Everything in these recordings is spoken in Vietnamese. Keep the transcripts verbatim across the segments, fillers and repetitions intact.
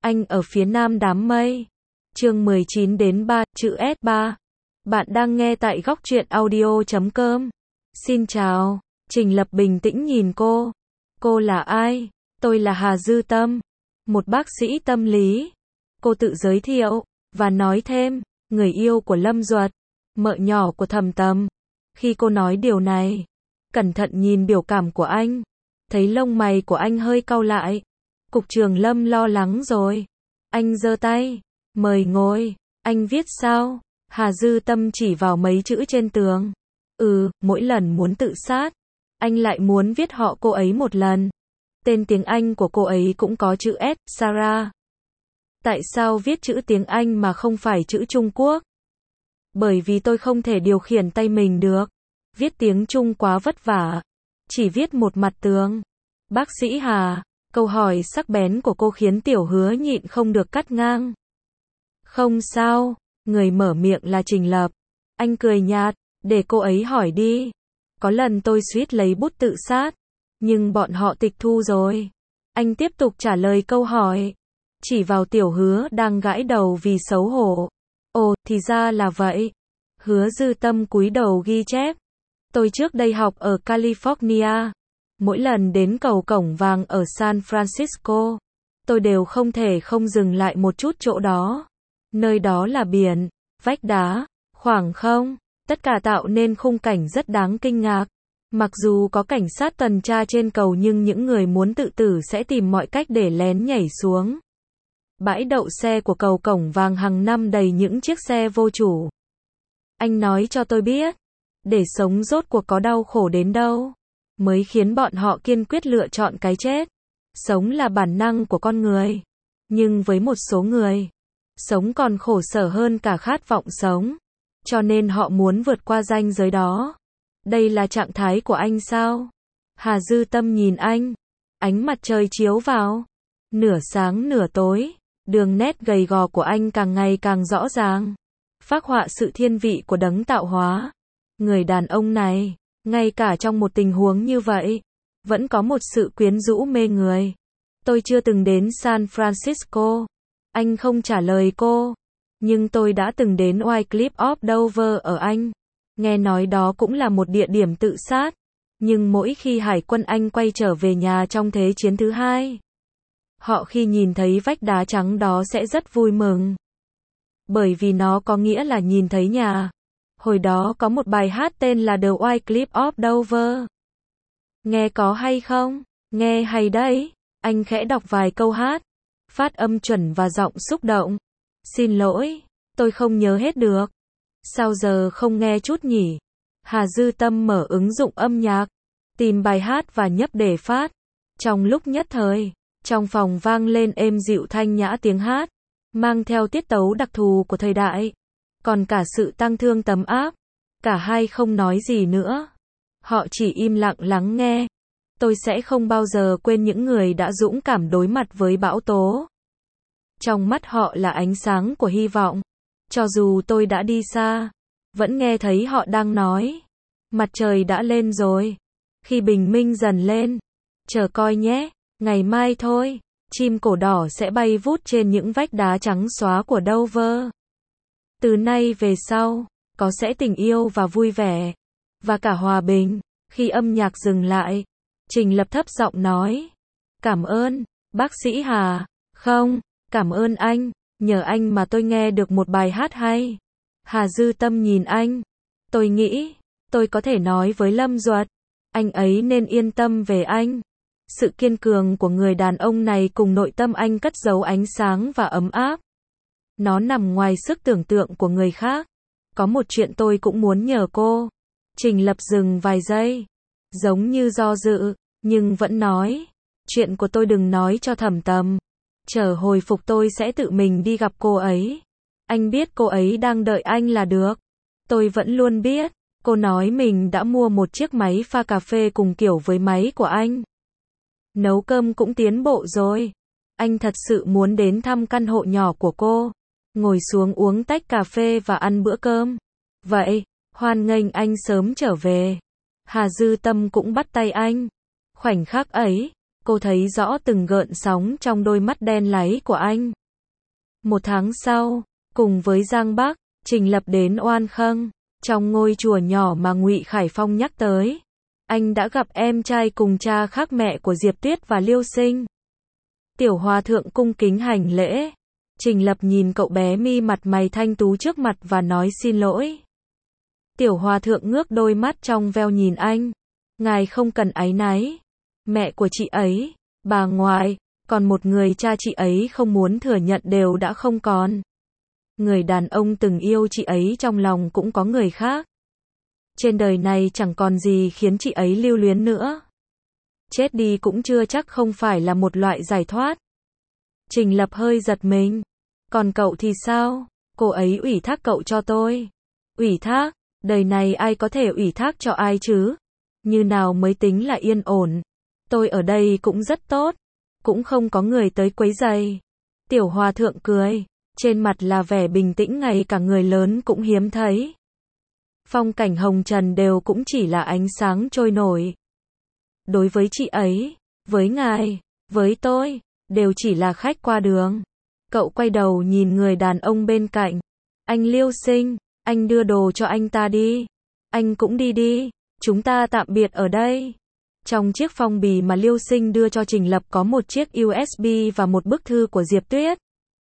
Anh ở phía nam đám mây. Chương mười chín đến ba, chữ S ba. Bạn đang nghe tại góc truyện audio chấm com. Xin chào. Trình Lập bình tĩnh nhìn cô. Cô là ai? Tôi là Hà Dư Tâm, một bác sĩ tâm lý. Cô tự giới thiệu, và nói thêm, người yêu của Lâm Duật, mợ nhỏ của Thầm Tầm. Khi cô nói điều này, cẩn thận nhìn biểu cảm của anh, thấy lông mày của anh hơi cau lại. Cục trưởng Lâm lo lắng rồi. Anh giơ tay, mời ngồi. Anh viết sao? Hà Dư Tâm chỉ vào mấy chữ trên tường. Ừ, mỗi lần muốn tự sát, anh lại muốn viết họ cô ấy một lần. Tên tiếng Anh của cô ấy cũng có chữ S, Sarah. Tại sao viết chữ tiếng Anh mà không phải chữ Trung Quốc? Bởi vì tôi không thể điều khiển tay mình được. Viết tiếng Trung quá vất vả. Chỉ viết một mặt tường. Bác sĩ Hà, câu hỏi sắc bén của cô khiến Tiểu Hứa nhịn không được cắt ngang. Không sao, người mở miệng là Trình Lập. Anh cười nhạt, để cô ấy hỏi đi. Có lần tôi suýt lấy bút tự sát, nhưng bọn họ tịch thu rồi. Anh tiếp tục trả lời câu hỏi, chỉ vào Tiểu Hứa đang gãi đầu vì xấu hổ. Ồ, thì ra là vậy. Hứa Dư Tâm cúi đầu ghi chép. Tôi trước đây học ở California. Mỗi lần đến cầu Cổng Vàng ở San Francisco, tôi đều không thể không dừng lại một chút chỗ đó. Nơi đó là biển, vách đá, khoảng không, tất cả tạo nên khung cảnh rất đáng kinh ngạc. Mặc dù có cảnh sát tuần tra trên cầu nhưng những người muốn tự tử sẽ tìm mọi cách để lén nhảy xuống. Bãi đậu xe của cầu Cổng Vàng hàng năm đầy những chiếc xe vô chủ. Anh nói cho tôi biết, để sống rốt cuộc có đau khổ đến đâu, mới khiến bọn họ kiên quyết lựa chọn cái chết. Sống là bản năng của con người. Nhưng với một số người, sống còn khổ sở hơn cả khát vọng sống. Cho nên họ muốn vượt qua ranh giới đó. Đây là trạng thái của anh sao? Hà Dư Tâm nhìn anh. Ánh mặt trời chiếu vào. Nửa sáng nửa tối. Đường nét gầy gò của anh càng ngày càng rõ ràng. Phác họa sự thiên vị của đấng tạo hóa. Người đàn ông này, ngay cả trong một tình huống như vậy, vẫn có một sự quyến rũ mê người. Tôi chưa từng đến San Francisco. Anh không trả lời cô. Nhưng tôi đã từng đến Wycliffe of Dover ở Anh. Nghe nói đó cũng là một địa điểm tự sát. Nhưng mỗi khi Hải quân Anh quay trở về nhà trong Thế chiến thứ hai, họ khi nhìn thấy vách đá trắng đó sẽ rất vui mừng. Bởi vì nó có nghĩa là nhìn thấy nhà. Hồi đó có một bài hát tên là The Wycliffe of Dover. Nghe có hay không? Nghe hay đấy. Anh khẽ đọc vài câu hát. Phát âm chuẩn và giọng xúc động. Xin lỗi, tôi không nhớ hết được. Sao giờ không nghe chút nhỉ? Hà Dư Tâm mở ứng dụng âm nhạc, tìm bài hát và nhấp để phát. Trong lúc nhất thời, trong phòng vang lên êm dịu thanh nhã tiếng hát, mang theo tiết tấu đặc thù của thời đại. Còn cả sự tang thương tấm áp. Cả hai không nói gì nữa. Họ chỉ im lặng lắng nghe. Tôi sẽ không bao giờ quên những người đã dũng cảm đối mặt với bão tố. Trong mắt họ là ánh sáng của hy vọng. Cho dù tôi đã đi xa, vẫn nghe thấy họ đang nói. Mặt trời đã lên rồi. Khi bình minh dần lên, chờ coi nhé, ngày mai thôi, chim cổ đỏ sẽ bay vút trên những vách đá trắng xóa của Dover. Từ nay về sau, có sẽ tình yêu và vui vẻ, và cả hòa bình. Khi âm nhạc dừng lại, Trình Lập thấp giọng nói. Cảm ơn, bác sĩ Hà. Không, cảm ơn anh, nhờ anh mà tôi nghe được một bài hát hay. Hà Dư Tâm nhìn anh. Tôi nghĩ, tôi có thể nói với Lâm Duật, anh ấy nên yên tâm về anh. Sự kiên cường của người đàn ông này cùng nội tâm anh cất giấu ánh sáng và ấm áp. Nó nằm ngoài sức tưởng tượng của người khác. Có một chuyện tôi cũng muốn nhờ cô. Trình Lập dừng vài giây, giống như do dự, nhưng vẫn nói. Chuyện của tôi đừng nói cho Thầm Tầm. Chờ hồi phục tôi sẽ tự mình đi gặp cô ấy. Anh biết cô ấy đang đợi anh là được. Tôi vẫn luôn biết. Cô nói mình đã mua một chiếc máy pha cà phê cùng kiểu với máy của anh. Nấu cơm cũng tiến bộ rồi. Anh thật sự muốn đến thăm căn hộ nhỏ của cô. Ngồi xuống uống tách cà phê và ăn bữa cơm. Vậy, hoan nghênh anh sớm trở về. Hà Dư Tâm cũng bắt tay anh. Khoảnh khắc ấy, Cô thấy rõ từng gợn sóng trong đôi mắt đen láy của anh. Một tháng sau, cùng với Giang Bắc, Trình Lập đến Oan Khâng, trong ngôi chùa nhỏ mà Ngụy Khải Phong nhắc tới. Anh đã gặp em trai cùng cha khác mẹ của Diệp Tuyết và Liêu Sinh. Tiểu Hòa Thượng cung kính hành lễ. Trình Lập nhìn cậu bé mi mặt mày thanh tú trước mặt và nói xin lỗi. Tiểu Hòa Thượng ngước đôi mắt trong veo nhìn anh. Ngài không cần áy náy. Mẹ của chị ấy, bà ngoại, còn một người cha chị ấy không muốn thừa nhận đều đã không còn. Người đàn ông từng yêu chị ấy trong lòng cũng có người khác. Trên đời này chẳng còn gì khiến chị ấy lưu luyến nữa. Chết đi cũng chưa chắc không phải là một loại giải thoát. Trình Lập hơi giật mình. Còn cậu thì sao? Cô ấy ủy thác cậu cho tôi. Ủy thác? Đời này ai có thể ủy thác cho ai chứ? Như nào mới tính là yên ổn? Tôi ở đây cũng rất tốt. Cũng không có người tới quấy rầy. Tiểu Hòa Thượng cười. Trên mặt là vẻ bình tĩnh ngày cả người lớn cũng hiếm thấy. Phong cảnh hồng trần đều cũng chỉ là ánh sáng trôi nổi. Đối với chị ấy, với ngài, với tôi, đều chỉ là khách qua đường. Cậu quay đầu nhìn người đàn ông bên cạnh. Anh Liêu Sinh, anh đưa đồ cho anh ta đi. Anh cũng đi đi, chúng ta tạm biệt ở đây. Trong chiếc phong bì mà Liêu Sinh đưa cho Trình Lập có một chiếc u ét bê và một bức thư của Diệp Tuyết.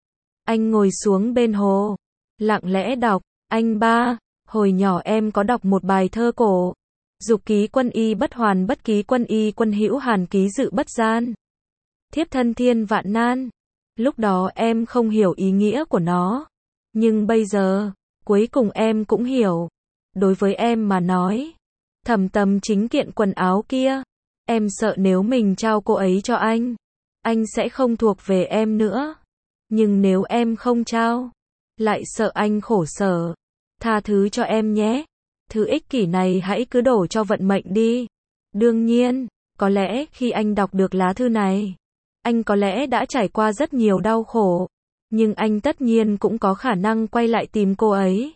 Anh ngồi xuống bên hồ, lặng lẽ đọc. Anh ba, hồi nhỏ em có đọc một bài thơ cổ. Dục ký quân y bất hoàn bất ký quân y quân hữu hàn ký dự bất gian. Thiếp thân thiên vạn nan. Lúc đó em không hiểu ý nghĩa của nó. Nhưng bây giờ, cuối cùng em cũng hiểu. Đối với em mà nói, Thẩm Tầm chính kiện quần áo kia, em sợ nếu mình trao cô ấy cho anh, anh sẽ không thuộc về em nữa. Nhưng nếu em không trao, lại sợ anh khổ sở. Tha thứ cho em nhé. Thứ ích kỷ này hãy cứ đổ cho vận mệnh đi. Đương nhiên, có lẽ khi anh đọc được lá thư này, anh có lẽ đã trải qua rất nhiều đau khổ. Nhưng anh tất nhiên cũng có khả năng quay lại tìm cô ấy.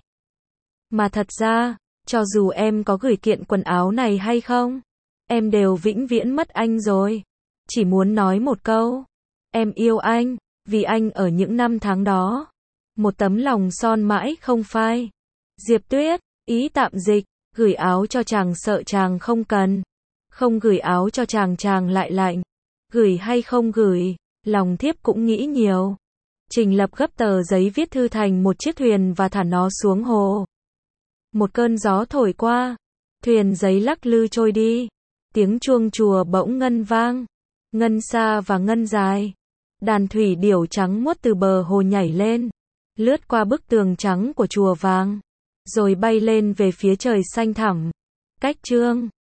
Mà thật ra, cho dù em có gửi kiện quần áo này hay không, em đều vĩnh viễn mất anh rồi. Chỉ muốn nói một câu. Em yêu anh, vì anh ở những năm tháng đó. Một tấm lòng son mãi không phai. Diệp Tuyết, ý tạm dịch, gửi áo cho chàng sợ chàng không cần. Không gửi áo cho chàng chàng lại lạnh. Gửi hay không gửi, lòng thiếp cũng nghĩ nhiều. Trình Lập gấp tờ giấy viết thư thành một chiếc thuyền và thả nó xuống hồ. Một cơn gió thổi qua, thuyền giấy lắc lư trôi đi. Tiếng chuông chùa bỗng ngân vang, ngân xa và ngân dài. Đàn thủy điểu trắng muốt từ bờ hồ nhảy lên, lướt qua bức tường trắng của chùa vàng, rồi bay lên về phía trời xanh thẳm. Cách chương